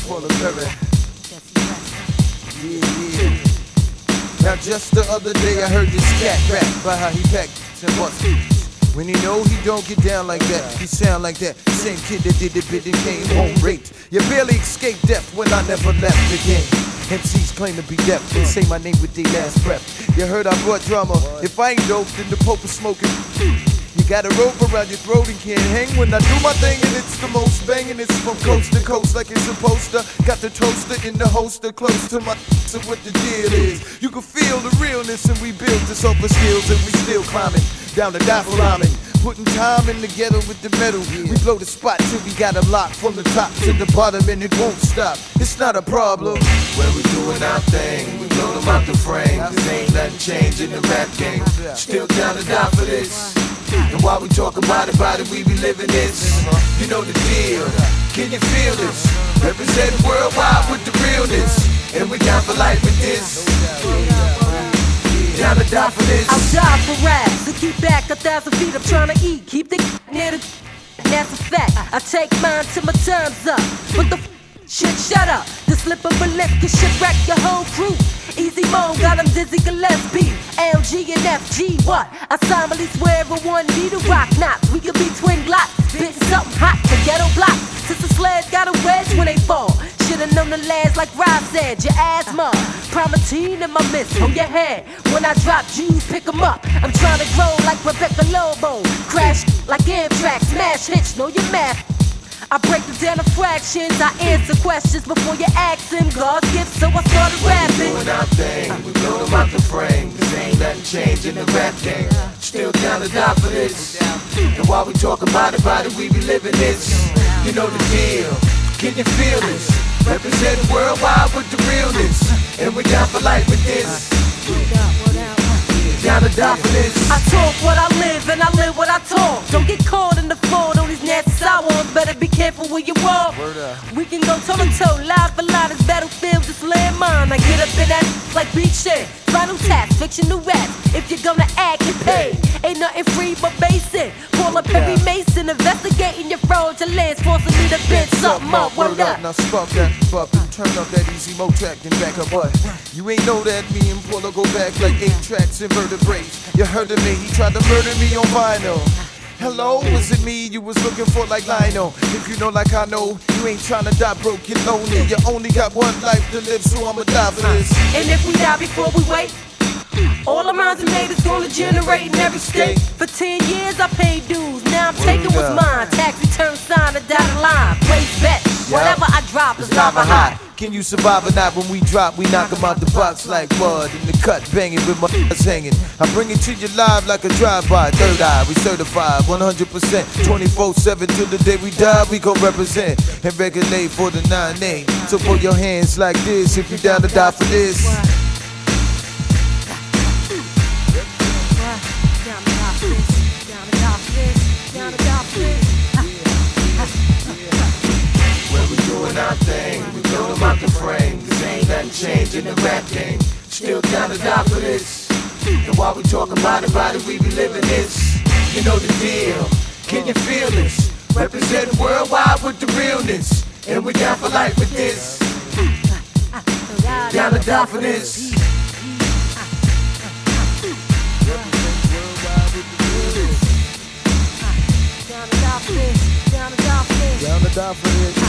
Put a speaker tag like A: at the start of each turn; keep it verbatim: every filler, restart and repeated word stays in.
A: Paula Perry. Yeah, yeah. Now just the other day I heard this cat rap about how he packed and bust. When he know he don't get down like that, he sound like that same kid that did the bit and came home raped. You barely escaped death when I never left the game. M Cs claim to be deaf, they say my name with their last breath. You heard I brought drama, if I ain't dope, then the Pope is smoking. You got a rope around your throat and can't hang when I do my thing, and it's the most banging. It's from coast to coast like it's supposed to. Got the toaster in the holster close to my so what the deal is. You can feel the realness, and we built this up for skills, and we still climbing down the dot rhyming. Putting time in together with the metal. We blow the spot till we got a lock from the top to the bottom, and it won't stop. It's not a problem. When we doing our thing, we blow them out the frame. Cause ain't nothing changed in the rap game. Still down to die for this. And while we talk about it, about it, we be living this. You know the deal. Can you feel this? Representing worldwide with the realness. And we down for life with this. Down to die for this.
B: I'll die for rap. To keep back a thousand feet, I'm trying to eat. Keep the near the. That's a fact. I take mine till my time's up. But the shit, shut up. The slip of a lip can shipwreck your whole crew. Easy mode, got them Dizzy Gillespie. L G and F G, what? I solemnly swear everyone need a rock knots. We could be twin glocks, spitting something hot for ghetto blocks. Sister sleds got a wedge when they fall. Should've known the lads like Rob said. Your asthma, Primatine in my mist on your head. When I drop G's, pick 'em up. I'm trying to grow like Rebecca Lobo. Crash like Amtrak, smash hits, know your math. I break them down to fractions. I answer questions before you ask them. God's gift, so I started rapping.
A: We doing our thing, we blow them out the frame. Cause ain't nothing changed in the rap game. Still down to die for this. And while we talk about it, about it, we be living this. You know the deal. Can you feel this? Representing worldwide with the realness. And we down for life with this. Down to die for this.
B: I talk what I live and I live what I talk. Don't get caught in the fold on these nasty sours. Better be careful where you walk. We can go toe to toe, live for live. This battlefield, just landmine. I get up in that like beach shit. Final task, fictional rap. If you're gonna act, get paid. Ain't nothing free but basic. Call up Perry Mason, investigating your fraudulence, forcing me to bend something up. Word up.
A: Now spark that up and turn up that easy mo track and back up. What? You ain't know that me and Paula go back like eight tracks and vertebrates. You heard of me, he tried to murder me on vinyl. Hello, was it me you was looking for like Lionel? If you know like I know, you ain't trying to die broke, you're lonely. You only got one life to live, so I'ma die for this.
B: And if we die before we wait, all the minds we made is gonna generate in every state. For ten years I paid dues, now I'm taking what's mine. Tax return sign, a dotted line, place bet. Whatever I drop is lava hot.
A: Can you survive or not? When we drop, we knock 'em out the box like mud. In the cut, banging with my ass hanging. I bring it to you live like a drive-by. Third eye, we certified one hundred percent. twenty-four seven till the day we die, we gon' represent and regulate for the nine eight. So put your hands like this if you down to die for this. Our thing, we blow them out the frame. Cause ain't nothing changed in the rap game. Still down to die for this. And while we talk about it, about it, we be living this. You know the deal. Can you feel this? Representing worldwide with the realness. And we down for life with this. Down to die for this. Down to die for this. Down to die for this.